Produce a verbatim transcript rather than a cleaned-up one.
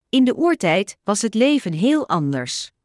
In de oertijd was het leven heel anders.